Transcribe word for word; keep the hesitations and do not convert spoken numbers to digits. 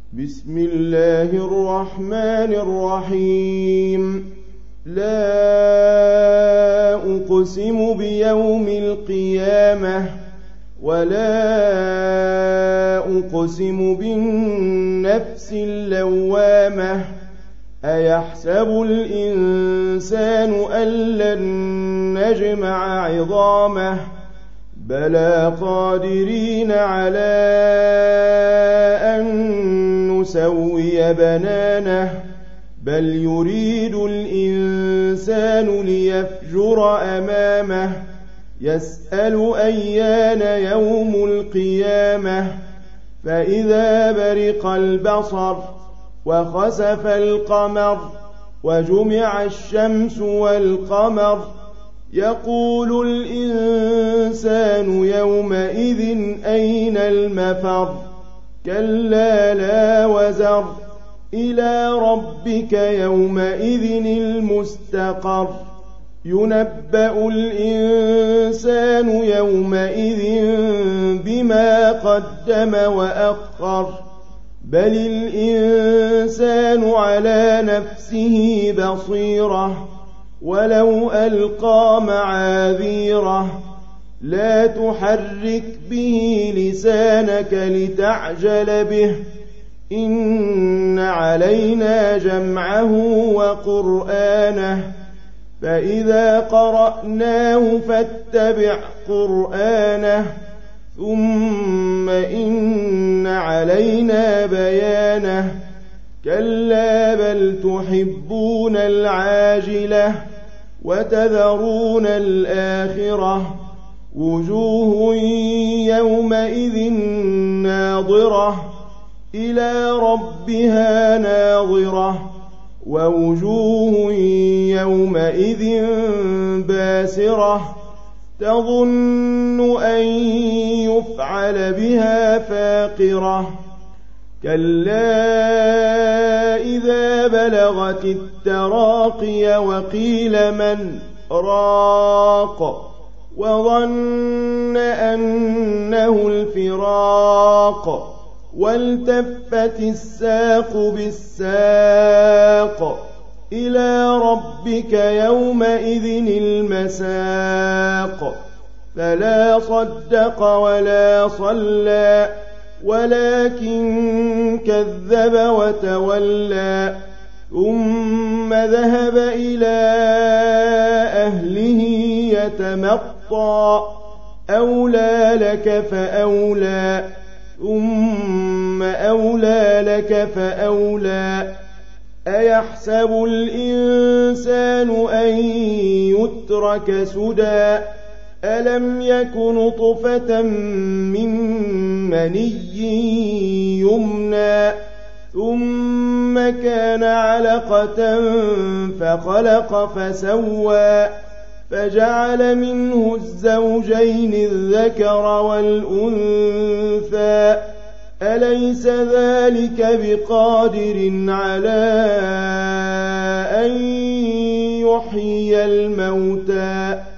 بسم الله الرحمن الرحيم. لا أقسم بيوم القيامة ولا أقسم بالنفس اللوامة أيحسب الإنسان أن لن نجمع عظامه بلى قادرين على أن نسوي بنانه بل يريد الإنسان ليفجر أمامه يسأل أيان يوم القيامة فإذا برق البصر وخسف القمر وجمع الشمس والقمر يقول الإنسان يومئذ أين المفر كلا لا وزر إلى ربك يومئذ المستقر ينبأ الإنسان يومئذ بما قدم وأخر بل الإنسان على نفسه بصيرة ولو ألقى معاذيره لا تحرك به لسانك لتعجل به إن علينا جمعه وقرآنه فإذا قرأناه فاتبع قرآنه ثم إن علينا بيانه كلا بل تحبون العاجلة وتذرون الآخرة وجوه يومئذ ناظرة إلى ربها ناظرة ووجوه يومئذ باسرة تظن أن يفعل بها فاقرة كلا إذا بلغت التراقي وقيل من راق وظن أنه الفراق والتفت الساق بالساق إلى ربك يومئذ المساق فلا صدق ولا صلى ولكن كذب وتولى ثم ذهب إلى أهله يتمطى أولى لك فأولى ثم أولى لك فأولى أيحسب الإنسان أن يترك سدى ألم يك نطفة من مني يمنى ثم كان علقة فخلق فسوى فجعل منه الزوجين الذكر والأنثى أليس ذلك بقادر على أن يحيي الموتى